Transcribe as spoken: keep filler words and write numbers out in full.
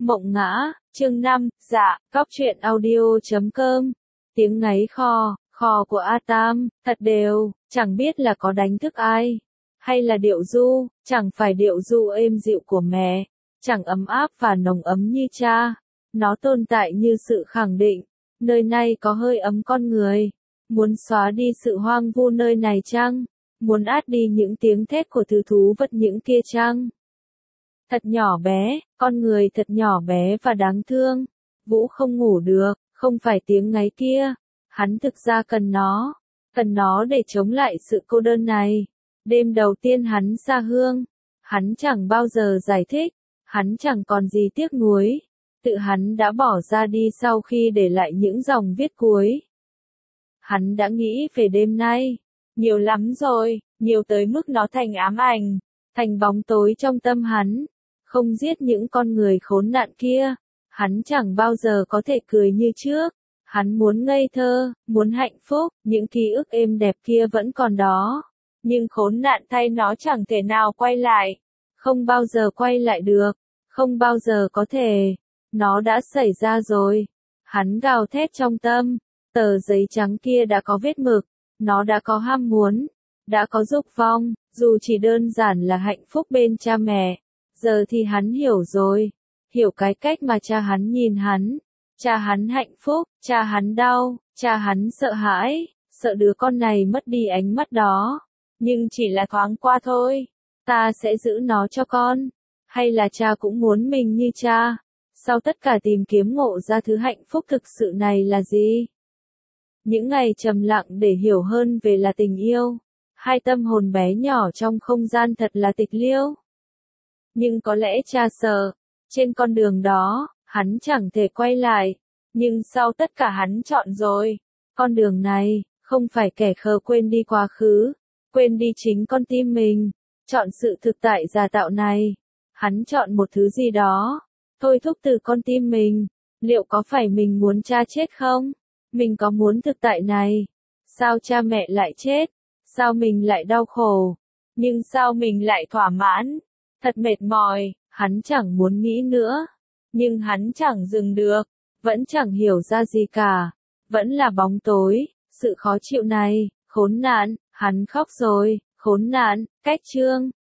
Mộng ngã, chương năm, dạ, cóc truyện audio chấm com. Tiếng ngáy khò, khò của A Tam, thật đều, chẳng biết là có đánh thức ai. Hay là điệu du, chẳng phải điệu du êm dịu của mẹ, chẳng ấm áp và nồng ấm như cha. Nó tồn tại như sự khẳng định, nơi này có hơi ấm con người. Muốn xóa đi sự hoang vu nơi này chăng? Muốn át đi những tiếng thét của thứ thú vật những kia chăng? Thật nhỏ bé, con người thật nhỏ bé và đáng thương. Vũ không ngủ được, không phải tiếng ngáy kia. Hắn thực ra cần nó, cần nó để chống lại sự cô đơn này. Đêm đầu tiên hắn xa hương, hắn chẳng bao giờ giải thích, hắn chẳng còn gì tiếc nuối. Tự hắn đã bỏ ra đi sau khi để lại những dòng viết cuối. Hắn đã nghĩ về đêm nay, nhiều lắm rồi, nhiều tới mức nó thành ám ảnh, thành bóng tối trong tâm hắn. Không giết những con người khốn nạn kia, hắn chẳng bao giờ có thể cười như trước. Hắn muốn ngây thơ, muốn hạnh phúc, những ký ức êm đẹp kia vẫn còn đó. Nhưng khốn nạn thay nó chẳng thể nào quay lại. Không bao giờ quay lại được, không bao giờ có thể. Nó đã xảy ra rồi. Hắn gào thét trong tâm, tờ giấy trắng kia đã có vết mực, nó đã có ham muốn, đã có dục vọng, dù chỉ đơn giản là hạnh phúc bên cha mẹ. Giờ thì hắn hiểu rồi, hiểu cái cách mà cha hắn nhìn hắn. Cha hắn hạnh phúc, cha hắn đau, cha hắn sợ hãi, sợ đứa con này mất đi ánh mắt đó. Nhưng chỉ là thoáng qua thôi, ta sẽ giữ nó cho con. Hay là cha cũng muốn mình như cha? Sau tất cả tìm kiếm ngộ ra thứ hạnh phúc thực sự này là gì? Những ngày trầm lặng để hiểu hơn về là tình yêu. Hai tâm hồn bé nhỏ trong không gian thật là tịch liêu. Nhưng có lẽ cha sợ, trên con đường đó, hắn chẳng thể quay lại. Nhưng sau tất cả hắn chọn rồi. Con đường này, không phải kẻ khờ quên đi quá khứ, quên đi chính con tim mình. Chọn sự thực tại giả tạo này. Hắn chọn một thứ gì đó, thôi thúc từ con tim mình. Liệu có phải mình muốn cha chết không? Mình có muốn thực tại này? Sao cha mẹ lại chết? Sao mình lại đau khổ? Nhưng sao mình lại thỏa mãn? Thật mệt mỏi, hắn chẳng muốn nghĩ nữa. Nhưng hắn chẳng dừng được, vẫn chẳng hiểu ra gì cả. Vẫn là bóng tối, sự khó chịu này, khốn nạn, hắn khóc rồi, khốn nạn, cách chương.